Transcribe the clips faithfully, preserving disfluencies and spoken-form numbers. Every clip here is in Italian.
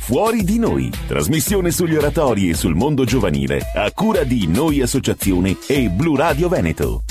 Fuori di Noi, trasmissione sugli oratori e sul mondo giovanile, a cura di Noi Associazione e Blu Radio Veneto.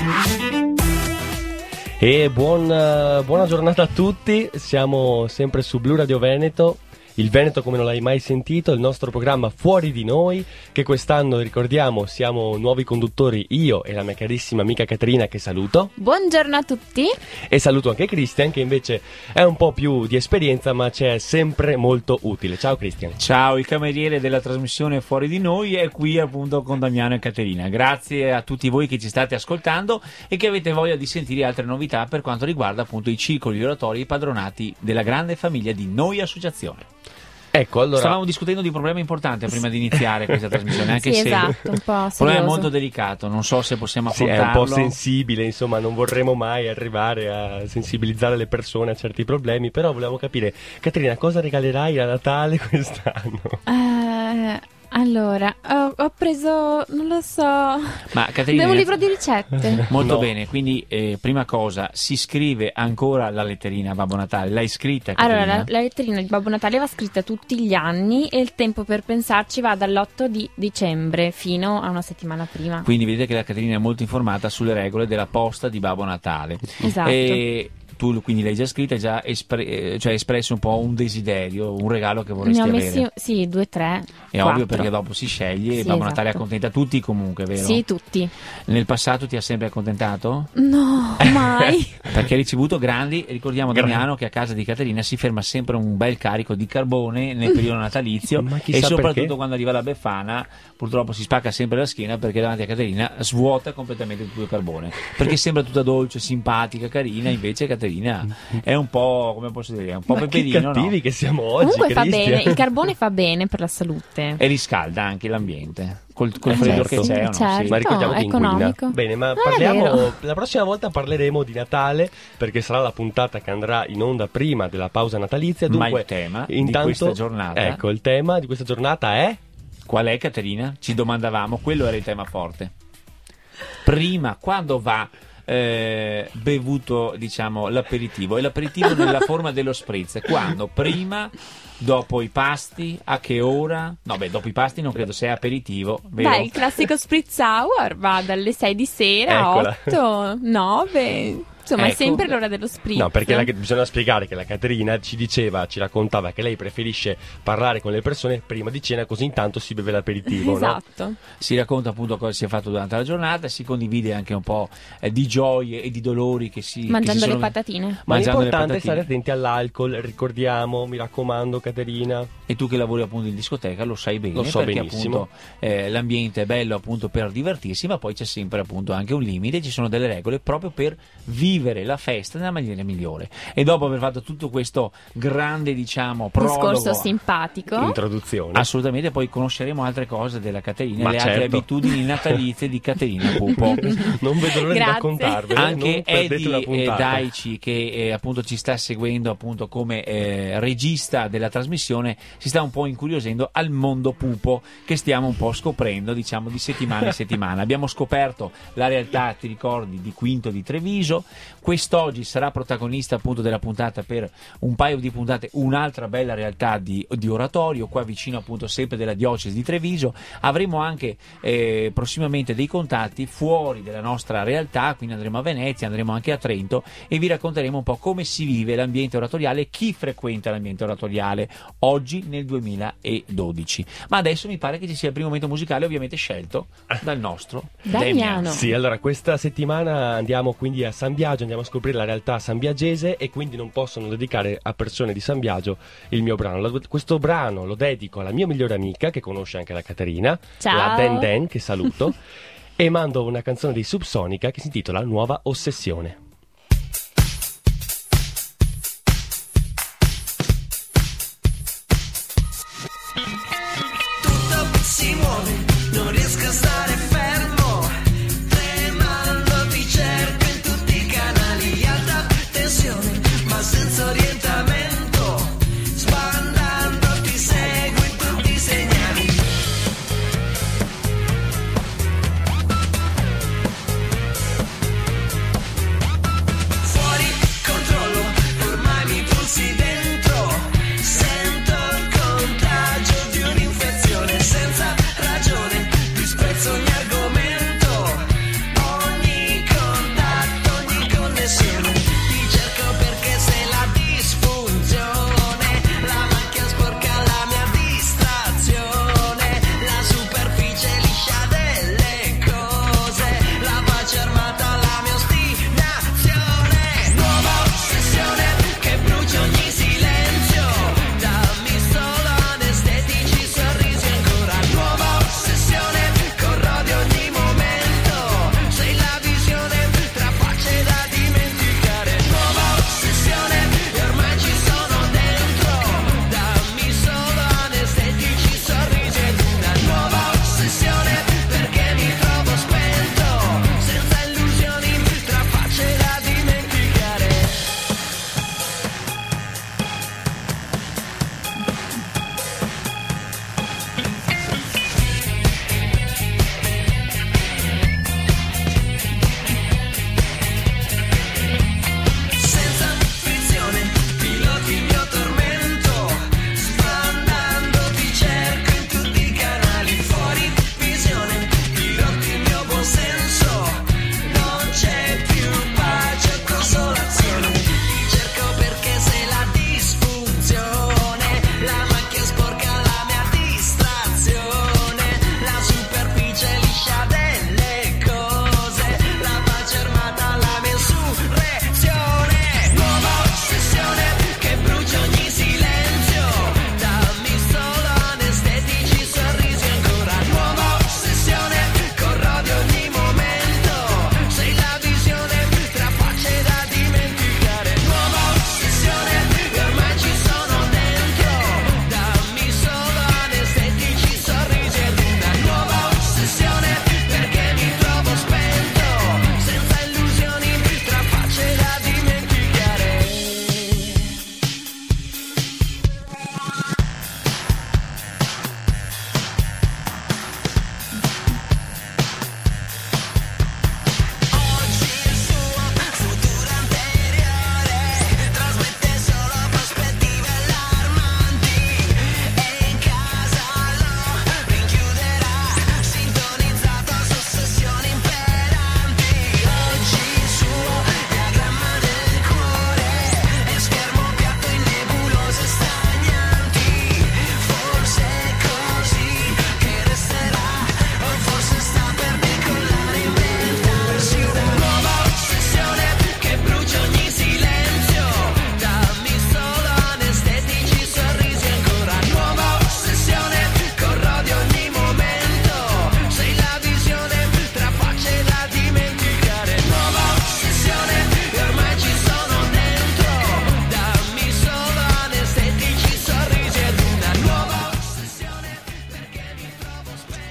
E buon, buona giornata a tutti, siamo sempre su Blu Radio Veneto. Il Veneto come non l'hai mai sentito, il nostro programma Fuori di Noi, che quest'anno, ricordiamo, siamo nuovi conduttori, io e la mia carissima amica Caterina, che saluto. Buongiorno a tutti. E saluto anche Christian, che invece è un po' più di esperienza, ma ci è sempre molto utile. Ciao Christian. Ciao, il cameriere della trasmissione Fuori di Noi è qui appunto con Damiano e Caterina. Grazie a tutti voi che ci state ascoltando e che avete voglia di sentire altre novità per quanto riguarda appunto i circoli oratori padronati della grande famiglia di Noi Associazione. Ecco, allora... Stavamo discutendo di un problema importante prima di iniziare questa trasmissione, anche sì, se esatto, un po' il problema è molto delicato, non so se possiamo affrontarlo. Sì, è un po' sensibile, insomma, non vorremmo mai arrivare a sensibilizzare le persone a certi problemi, però volevamo capire, Caterina, cosa regalerai a Natale quest'anno? Uh, allora, ho, ho preso, non lo so, Ma Caterina, devo un libro di ricette. Molto No. bene, quindi eh, prima cosa, si scrive ancora la letterina a Babbo Natale? L'hai scritta, Caterina? Allora, la, la letterina di Babbo Natale va scritta tutti gli anni e il tempo per pensarci va dall'otto di dicembre fino a una settimana prima. Quindi vedete che la Caterina è molto informata sulle regole della posta di Babbo Natale. Esatto. E tu quindi l'hai già scritta, hai già espre- eh, cioè espresso un po' un desiderio, un regalo che vorresti Ne ho avere. messi, sì, due, tre, È quattro. ovvio, perché dopo si sceglie e Sì, Babbo esatto. Natale accontenta tutti comunque, vero? Sì, tutti. Nel passato ti ha sempre accontentato? No, mai. Perché hai ricevuto grandi, ricordiamo Damiano che a casa di Caterina si ferma sempre un bel carico di carbone nel periodo natalizio Ma chissà e soprattutto perché? quando arriva la Befana purtroppo si spacca sempre la schiena perché davanti a Caterina svuota completamente tutto il carbone, perché sembra tutta dolce, simpatica, carina, invece Caterina è un po', come posso dire, un po' Ma che peperino, cattivi no? che siamo oggi, Comunque fa Christian. bene, il carbone fa bene per la salute. E riscalda anche l'ambiente col, col Eh, freddo certo. che c'è, o no? Certo. Sì. Ma ricordiamo No, che inquina. economico. Bene, ma Non è parliamo vero. la prossima volta parleremo di Natale, perché sarà la puntata che andrà in onda prima della pausa natalizia. Ma Dunque, il tema di intanto, questa giornata? Ecco, il tema di questa giornata è Qual è, Caterina? Ci domandavamo, quello era il tema forte. Prima, quando va eh, bevuto, diciamo, l'aperitivo? E l'aperitivo nella forma dello spritz. Quando? Prima, dopo i pasti, a che ora? No, beh, dopo i pasti non credo sia aperitivo, vero? Dai, il classico spritz hour va dalle sei di sera Eccola. a otto, nove. Insomma, Ecco. è sempre l'ora dello spritz. No, perché la- bisogna spiegare che la Caterina ci diceva, ci raccontava che lei preferisce parlare con le persone prima di cena, così intanto si beve l'aperitivo, no? Esatto. Si racconta appunto cosa si è fatto durante la giornata, si condivide anche un po' eh, di gioie e di dolori che si... che Mangiando si le sono- patatine. Ma Mangiando le l'importante è patatine. stare attenti all'alcol, ricordiamo, mi raccomando Caterina. E tu che lavori appunto in discoteca lo sai bene, Lo so perché benissimo. appunto eh, l'ambiente è bello appunto per divertirsi, ma poi c'è sempre appunto anche un limite, ci sono delle regole proprio per vivere la festa nella maniera migliore. E dopo aver fatto tutto questo grande, diciamo, prologo, Discorso simpatico. Introduzione. assolutamente, poi conosceremo altre cose della Caterina, Ma le altre certo. abitudini natalizie di Caterina Pupo. Non vedo l'ora di Grazie. raccontarvelo. Anche non perdete una Eddie eh, puntata. Daici, che eh, appunto ci sta seguendo appunto come eh, regista della trasmissione, si sta un po' incuriosendo al mondo pupo che stiamo un po' scoprendo, diciamo, di settimana in settimana. Abbiamo scoperto la realtà, ti ricordi, di Quinto di Treviso. Quest'oggi sarà protagonista appunto della puntata, per un paio di puntate, un'altra bella realtà di, di oratorio qua vicino appunto sempre della diocesi di Treviso. Avremo anche eh, prossimamente dei contatti fuori della nostra realtà, quindi andremo a Venezia, andremo anche a Trento e vi racconteremo un po' come si vive l'ambiente oratoriale, chi frequenta l'ambiente oratoriale oggi nel duemiladodici. Ma adesso mi pare che ci sia il primo momento musicale, ovviamente scelto dal nostro Damiano. Sì, allora questa settimana andiamo quindi a San Biagio, andiamo a scoprire la realtà sambiagese e quindi non posso non dedicare a persone di San Biagio il mio brano. La- Questo brano lo dedico alla mia migliore amica che conosce anche la Caterina, Ciao. la Den Den, che saluto, e mando una canzone di Subsonica che si intitola Nuova Ossessione. Tutto si muove, non riesco a stare fermo, tremando ti cerco in tutti i canali, alta tensione, ma senza orientamento, sbandando ti seguo in tutti i segnali.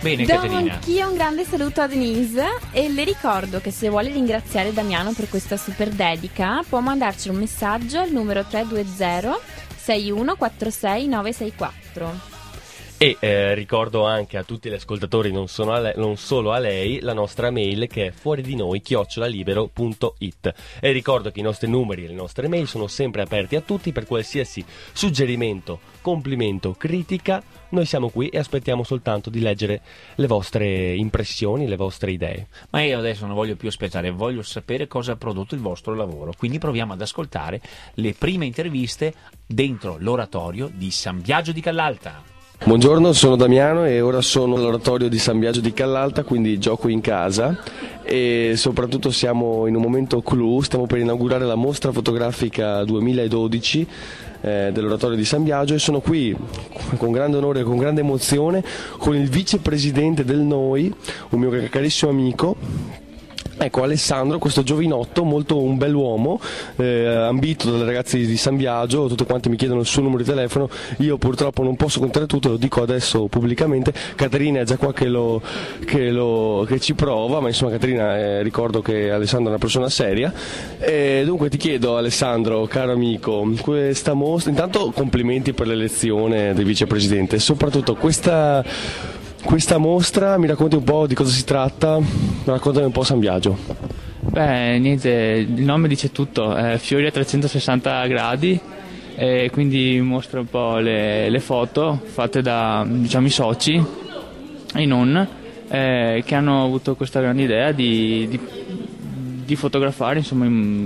Bene, Do Caterina. anch'io un grande saluto a Denise e le ricordo che se vuole ringraziare Damiano per questa super dedica può mandarci un messaggio al numero tre due zero sei uno quattro sei nove sei quattro. E eh, ricordo anche a tutti gli ascoltatori, non, sono a le- non solo a lei, la nostra mail che è fuori di noi chiocciola libero punto it. E ricordo che i nostri numeri e le nostre mail sono sempre aperti a tutti per qualsiasi suggerimento, complimento, critica. Noi siamo qui e aspettiamo soltanto di leggere le vostre impressioni, le vostre idee. Ma io adesso non voglio più aspettare, voglio sapere cosa ha prodotto il vostro lavoro. Quindi proviamo ad ascoltare le prime interviste dentro l'oratorio di San Biagio di Callalta. Buongiorno, sono Damiano e ora sono all'oratorio di San Biagio di Callalta, quindi gioco in casa e soprattutto siamo in un momento clou, stiamo per inaugurare la mostra fotografica duemiladodici eh, dell'oratorio di San Biagio e sono qui con grande onore e con grande emozione con il vicepresidente del Noi, un mio carissimo amico. Ecco, Alessandro, questo giovinotto, molto un bell'uomo, eh, ambito dalle ragazze di San Biagio, tutte quante mi chiedono il suo numero di telefono, io purtroppo non posso contare tutto, lo dico adesso pubblicamente. Caterina è già qua che, lo, che, lo, che ci prova, ma insomma Caterina, eh, ricordo che Alessandro è una persona seria. E dunque ti chiedo, Alessandro, caro amico, questa mostra, intanto complimenti per l'elezione del vicepresidente, soprattutto questa... Questa mostra, mi racconti un po' di cosa si tratta? Raccontami un po' San Biagio. Beh, niente, il nome dice tutto, è Fiori a trecentosessanta gradi, e quindi mostra un po' le, le foto fatte da, diciamo, i soci e non, eh, che hanno avuto questa grande idea di, di, di fotografare, insomma,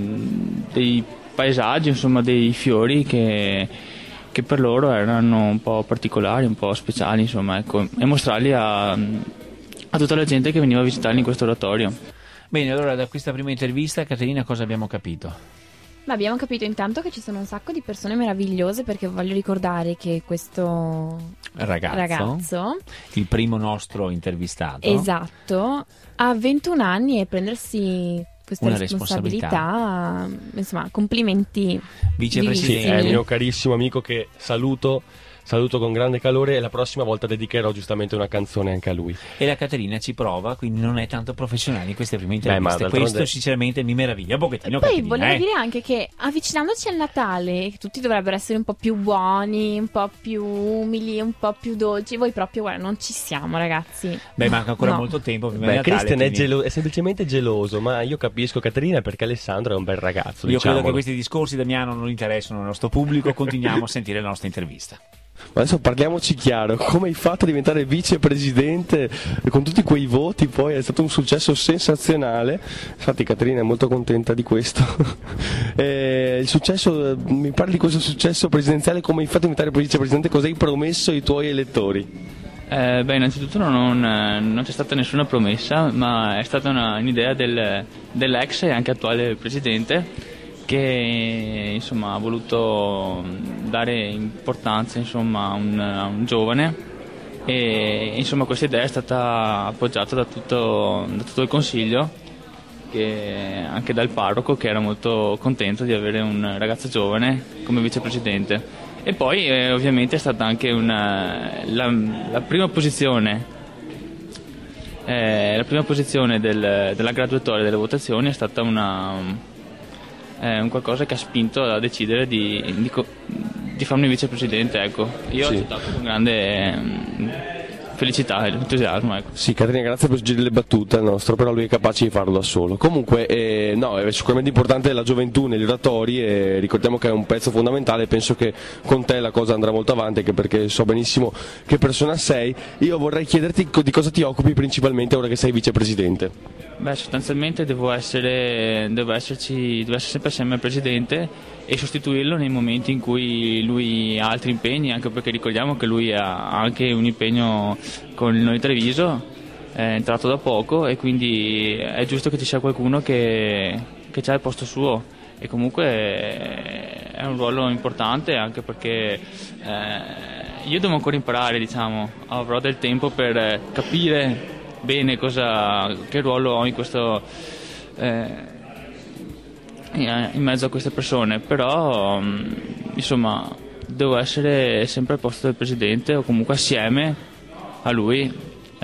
dei paesaggi, insomma, dei fiori che... che per loro erano un po' particolari, un po' speciali, insomma, ecco, e mostrarli a, a tutta la gente che veniva a visitarli in questo oratorio. Bene, allora da questa prima intervista, Caterina, cosa abbiamo capito? Ma abbiamo capito intanto che ci sono un sacco di persone meravigliose, perché voglio ricordare che questo Ragazzo, ragazzo il primo nostro intervistato. esatto, ha ventuno anni e prendersi questa Una responsabilità, insomma, complimenti. Vicepresidente. Sì, è il mio carissimo amico che saluto, saluto con grande calore e la prossima volta dedicherò giustamente una canzone anche a lui. E la Caterina ci prova, quindi non è tanto professionale in queste prime interviste. Beh, ma d'altronde- Questo sinceramente mi meraviglia un pochettino. Poi Caterina, volevo eh. dire anche che avvicinandoci al Natale tutti dovrebbero essere un po' più buoni, un po' più umili, un po' più dolci. Voi proprio, guarda, non ci siamo, ragazzi. Beh, manca ancora No. molto tempo prima Beh, di Natale. Christian è, quindi gelo- è semplicemente geloso, ma io capisco Caterina perché Alessandro è un bel ragazzo. Io credo diciamolo. che questi discorsi, Damiano, non interessano al nostro pubblico. Continuiamo a sentire la nostra intervista. Ma adesso parliamoci chiaro, come hai fatto a diventare vicepresidente con tutti quei voti? Poi è stato un successo sensazionale, infatti Caterina è molto contenta di questo. E il successo, mi parli di questo successo presidenziale, come hai fatto a diventare vicepresidente, cosa hai promesso ai tuoi elettori? Eh, beh, innanzitutto non, non c'è stata nessuna promessa, ma è stata una, un'idea del, dell'ex e anche attuale presidente, che insomma ha voluto dare importanza, insomma, a un, a un giovane, e insomma questa idea è stata appoggiata da tutto, da tutto il consiglio, che, anche dal parroco, che era molto contento di avere un ragazzo giovane come vicepresidente. E poi eh, ovviamente è stata anche una, la, la prima posizione eh, la prima posizione del, della graduatoria delle votazioni è stata una è un qualcosa che ha spinto a decidere di, di, di farmi vicepresidente, ecco. Io Sì. ho accettato con grande mm, felicità ed entusiasmo, ecco. Sì, Caterina, grazie per suggerire le battute al nostro, però lui è capace di farlo da solo. Comunque, eh, no, è sicuramente importante la gioventù negli oratori e ricordiamo che è un pezzo fondamentale. Penso che con te la cosa andrà molto avanti, anche perché so benissimo che persona sei. Io vorrei chiederti co- di cosa ti occupi principalmente ora che sei vicepresidente. Beh, sostanzialmente devo essere, devo esserci, devo essere sempre assieme al presidente e sostituirlo nei momenti in cui lui ha altri impegni, anche perché ricordiamo che lui ha anche un impegno con il Noi Treviso, è entrato da poco e quindi è giusto che ci sia qualcuno che, che c'ha il posto suo, e comunque è un ruolo importante, anche perché eh, io devo ancora imparare, diciamo, avrò del tempo per capire bene cosa, che ruolo ho in questo eh, in mezzo a queste persone, però insomma devo essere sempre al posto del presidente o comunque assieme a lui, eh,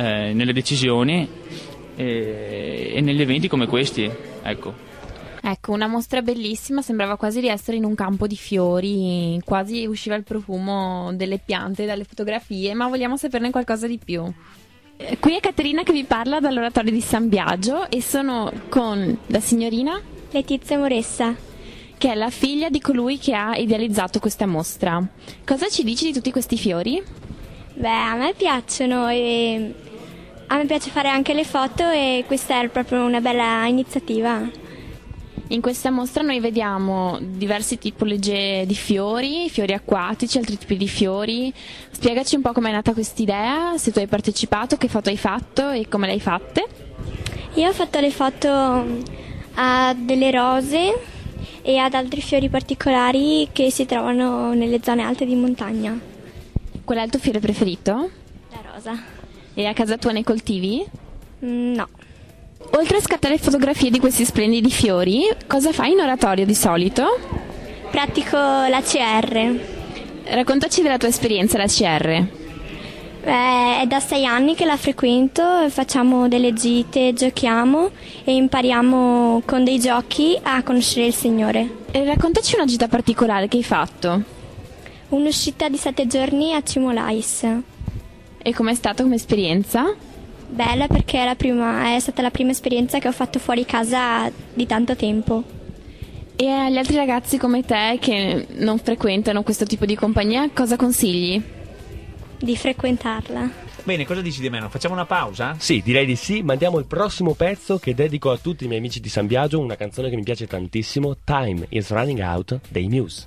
eh, nelle decisioni e, e negli eventi come questi, ecco. Ecco, una mostra bellissima, sembrava quasi di essere in un campo di fiori, quasi usciva il profumo delle piante dalle fotografie, ma vogliamo saperne qualcosa di più. Eh, Qui è Caterina che vi parla dall'oratorio di San Biagio e sono con la signorina Letizia Moressa. che è la figlia di colui che ha idealizzato questa mostra. Cosa ci dici di tutti questi fiori? Beh, a me piacciono e a me piace fare anche le foto e questa è proprio una bella iniziativa. In questa mostra noi vediamo diverse tipologie di fiori, fiori acquatici, altri tipi di fiori. Spiegaci un po' com'è nata quest'idea, se tu hai partecipato, che foto hai fatto e come le hai fatte. Io ho fatto le foto a delle rose e ad altri fiori particolari che si trovano nelle zone alte di montagna. Qual è il tuo fiore preferito? La rosa? E a casa tua ne coltivi? Mm, no. Oltre a scattare fotografie di questi splendidi fiori, cosa fai in oratorio di solito? Pratico l'A C R. Raccontaci della tua esperienza all'A C R. Beh, è da sei anni che la frequento, facciamo delle gite, giochiamo e impariamo con dei giochi a conoscere il Signore. E raccontaci una gita particolare che hai fatto. Un'uscita di sette giorni a Cimolais. E com'è stata come esperienza? Bella perché è, la prima, è stata la prima esperienza che ho fatto fuori casa di tanto tempo. E agli altri ragazzi come te che non frequentano questo tipo di compagnia, cosa consigli? Di frequentarla. Bene, cosa dici di me? Facciamo una pausa? Sì, direi di sì. Mandiamo il prossimo pezzo che dedico a tutti i miei amici di San Biagio, una canzone che mi piace tantissimo, Time is Running Out dei Muse.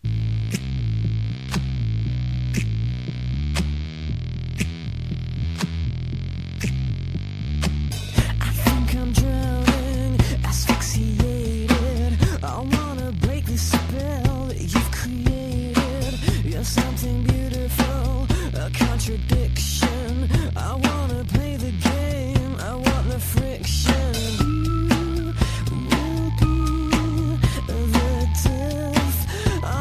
Something beautiful, a contradiction. I wanna play the game, I want the friction. You will be the death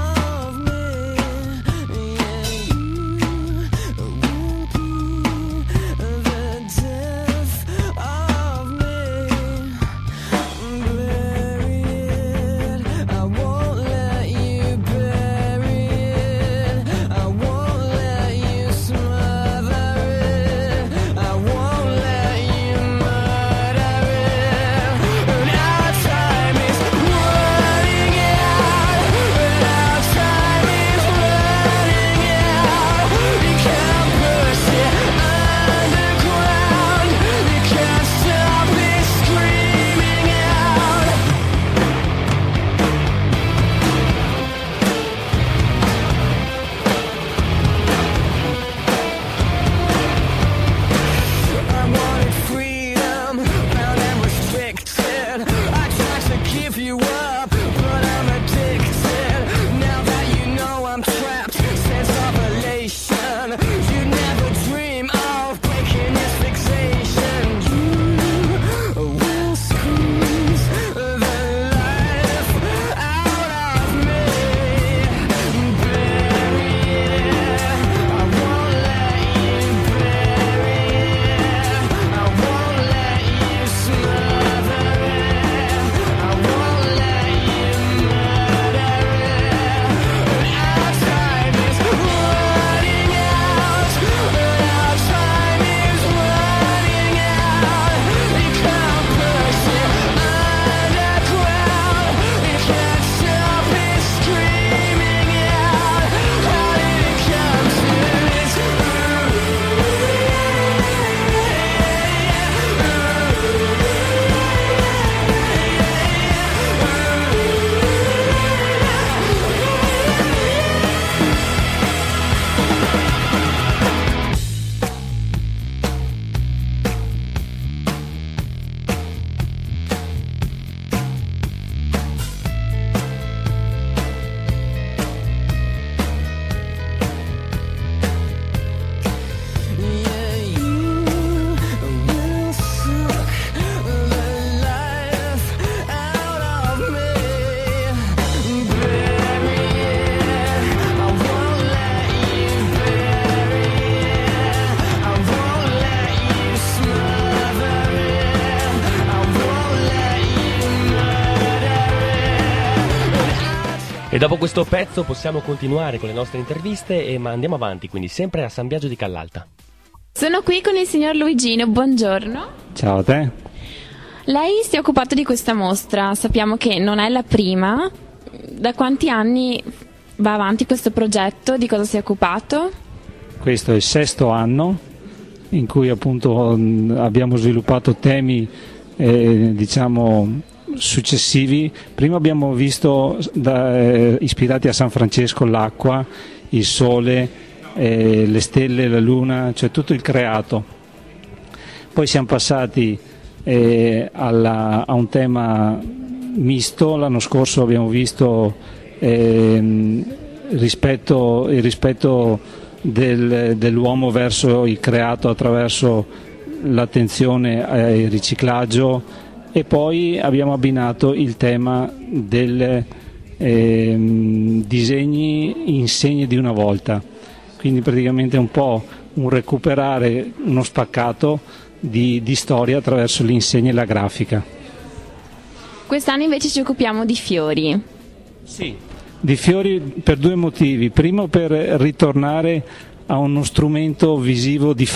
E dopo questo pezzo possiamo continuare con le nostre interviste, e ma andiamo avanti, quindi sempre a San Biagio di Callalta. Sono qui con il signor Luigino, buongiorno. Ciao a te. Lei si è occupato di questa mostra, sappiamo che non è la prima. Da quanti anni va avanti questo progetto? Di cosa si è occupato? Questo è il sesto anno in cui appunto abbiamo sviluppato temi eh, diciamo successivi. Prima abbiamo visto da, eh, ispirati a San Francesco l'acqua, il sole, eh, le stelle, la luna, cioè tutto il creato. Poi siamo passati eh, alla, a un tema misto. L'anno scorso abbiamo visto eh, rispetto, il rispetto del, dell'uomo verso il creato attraverso l'attenzione al riciclaggio, e poi abbiamo abbinato il tema del eh, disegni in segni di una volta, quindi praticamente un po' un recuperare uno spaccato di, di storia attraverso l'insegna e la grafica. Quest'anno invece ci occupiamo di fiori. Sì, di fiori per due motivi. Primo, per ritornare a uno strumento visivo di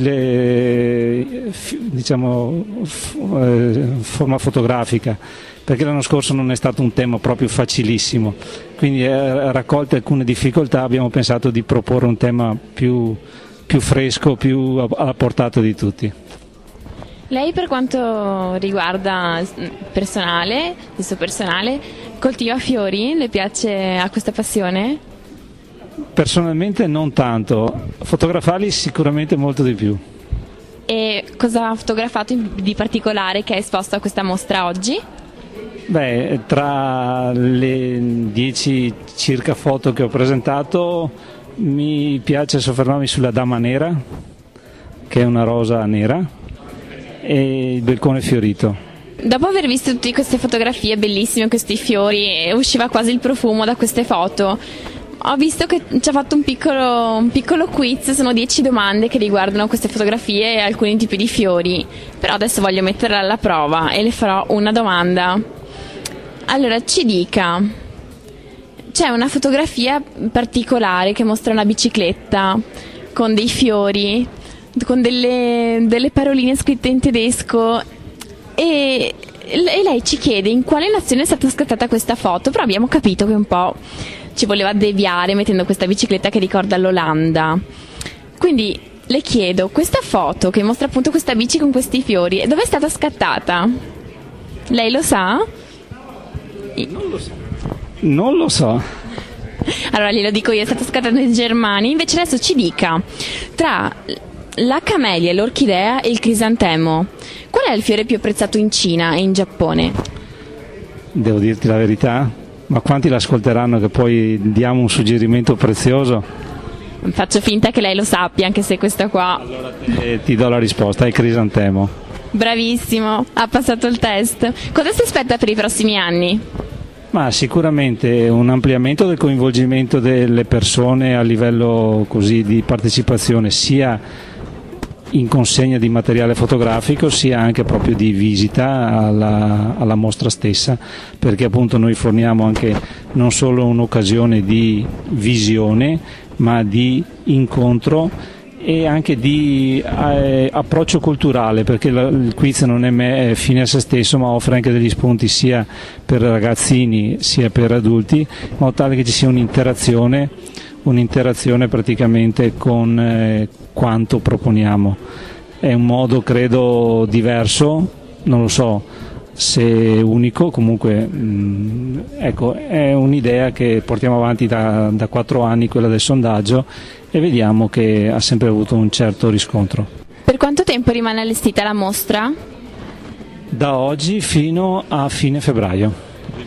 facile diciamo forma fotografica, perché l'anno scorso non è stato un tema proprio facilissimo, quindi eh, raccolte alcune difficoltà abbiamo pensato di proporre un tema più, più fresco, più alla portata di tutti. Lei, per quanto riguarda personale, il suo personale, coltiva fiori? Le piace, ha questa passione? Personalmente non tanto, fotografarli sicuramente molto di più. E cosa ha fotografato di particolare che è esposto a questa mostra oggi? Beh, tra le dieci circa foto che ho presentato mi piace soffermarmi sulla Dama Nera, che è una rosa nera, e il balcone fiorito. Dopo aver visto tutte queste fotografie bellissime, questi fiori, usciva quasi il profumo da queste foto. Ho visto che ci ha fatto un piccolo, un piccolo quiz, sono dieci domande che riguardano queste fotografie e alcuni tipi di fiori, però adesso voglio metterla alla prova e le farò una domanda. Allora, ci dica, c'è una fotografia particolare che mostra una bicicletta con dei fiori, con delle, delle paroline scritte in tedesco, e, e lei ci chiede in quale nazione è stata scattata questa foto, però abbiamo capito che un po' ci voleva deviare mettendo questa bicicletta che ricorda l'Olanda. Quindi le chiedo, questa foto che mostra appunto questa bici con questi fiori, dove è stata scattata? Lei lo sa? Non lo so. Non lo so. Allora glielo dico io, è stata scattata in Germania. Invece adesso ci dica, tra la camellia, l'orchidea e il crisantemo, qual è il fiore più apprezzato in Cina e in Giappone? Devo dirti la verità? Ma quanti l'ascolteranno che poi diamo un suggerimento prezioso? Faccio finta che lei lo sappia, anche se questa qua... Allora te, ti do la risposta, è il crisantemo. Bravissimo, ha passato il test. Cosa si aspetta per i prossimi anni? Ma sicuramente un ampliamento del coinvolgimento delle persone a livello così di partecipazione, sia in consegna di materiale fotografico sia anche proprio di visita alla, alla mostra stessa, perché appunto noi forniamo anche non solo un'occasione di visione ma di incontro e anche di eh, approccio culturale, perché la, il quiz non è, me, è fine a se stesso, ma offre anche degli spunti sia per ragazzini sia per adulti, in modo tale che ci sia un'interazione un'interazione praticamente con eh, quanto proponiamo. È un modo credo diverso, non lo so se unico, comunque mh, ecco, è un'idea che portiamo avanti da, da quattro anni, quella del sondaggio, e vediamo che ha sempre avuto un certo riscontro. Per quanto tempo rimane allestita la mostra? Da oggi fino a fine febbraio.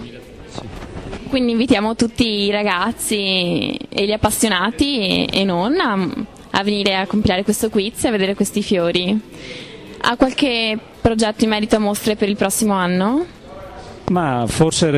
Quindi invitiamo tutti i ragazzi e gli appassionati e, e non a, a venire a compilare questo quiz e a vedere questi fiori. Ha qualche progetto in merito a mostre per il prossimo anno? Ma forse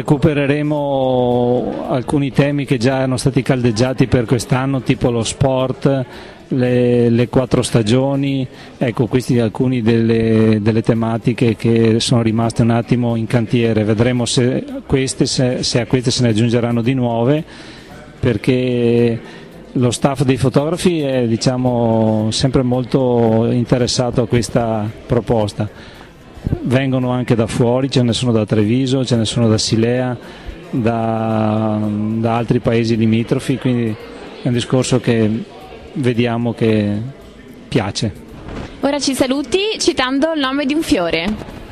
recupereremo alcuni temi che già erano stati caldeggiati per quest'anno, tipo lo sport, le, le quattro stagioni, ecco, questi alcuni delle, delle tematiche che sono rimaste un attimo in cantiere. Vedremo se, queste, se, se a queste se ne aggiungeranno di nuove, perché lo staff dei fotografi è, diciamo, sempre molto interessato a questa proposta. Vengono anche da fuori, ce ne sono da Treviso, ce ne sono da Silea, da, da altri paesi limitrofi, quindi è un discorso che vediamo che piace. Ora ci saluti citando il nome di un fiore.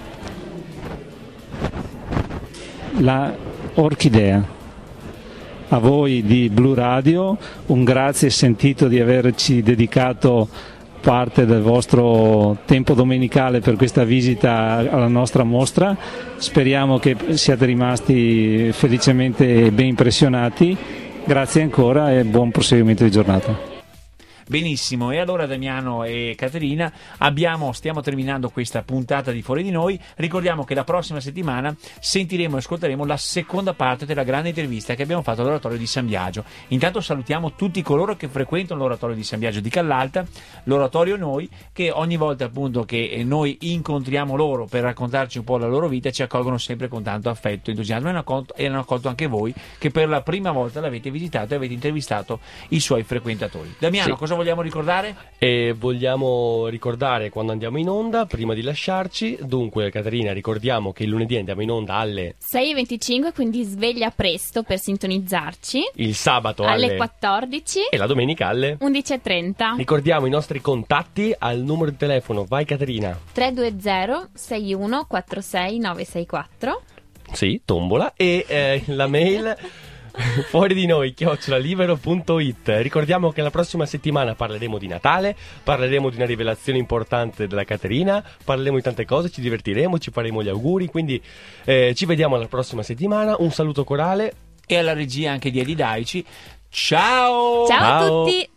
La orchidea. A voi di Blu Radio un grazie sentito di averci dedicato parte del vostro tempo domenicale per questa visita alla nostra mostra. Speriamo che siate rimasti felicemente ben impressionati. Grazie ancora e buon proseguimento di giornata. Benissimo, e allora Damiano e Caterina abbiamo, stiamo terminando questa puntata di Fuori di Noi. Ricordiamo che la prossima settimana sentiremo e ascolteremo la seconda parte della grande intervista che abbiamo fatto all'Oratorio di San Biagio. Intanto salutiamo tutti coloro che frequentano l'Oratorio di San Biagio di Callalta, l'Oratorio Noi, che ogni volta appunto che noi incontriamo loro per raccontarci un po' la loro vita ci accolgono sempre con tanto affetto e entusiasmo, e hanno accolto, e hanno accolto anche voi che per la prima volta l'avete visitato e avete intervistato i suoi frequentatori. Damiano, Sì. cosa vogliamo ricordare? E vogliamo ricordare quando andiamo in onda, prima di lasciarci. Dunque, Caterina, ricordiamo che il lunedì andiamo in onda alle sei e venticinque, quindi sveglia presto per sintonizzarci. il sabato Alle alle quattordici e la domenica alle undici e trenta. Ricordiamo i nostri contatti al numero di telefono. Vai Caterina. tre due zero sei uno quattro sei nove sei quattro. Sì, tombola. E eh, la mail fuori di noi chiocciola libero punto it. Ricordiamo che la prossima settimana parleremo di Natale, parleremo di una rivelazione importante della Caterina, parleremo di tante cose, ci divertiremo, ci faremo gli auguri, quindi eh, ci vediamo la prossima settimana. Un saluto corale E alla regia anche di Edi Daici. Ciao! Ciao, Ciao. a tutti!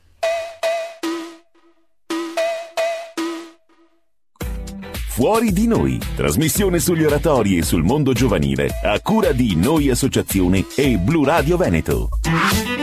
Fuori di Noi, trasmissione sugli oratori e sul mondo giovanile, a cura di Noi Associazione e Blu Radio Veneto.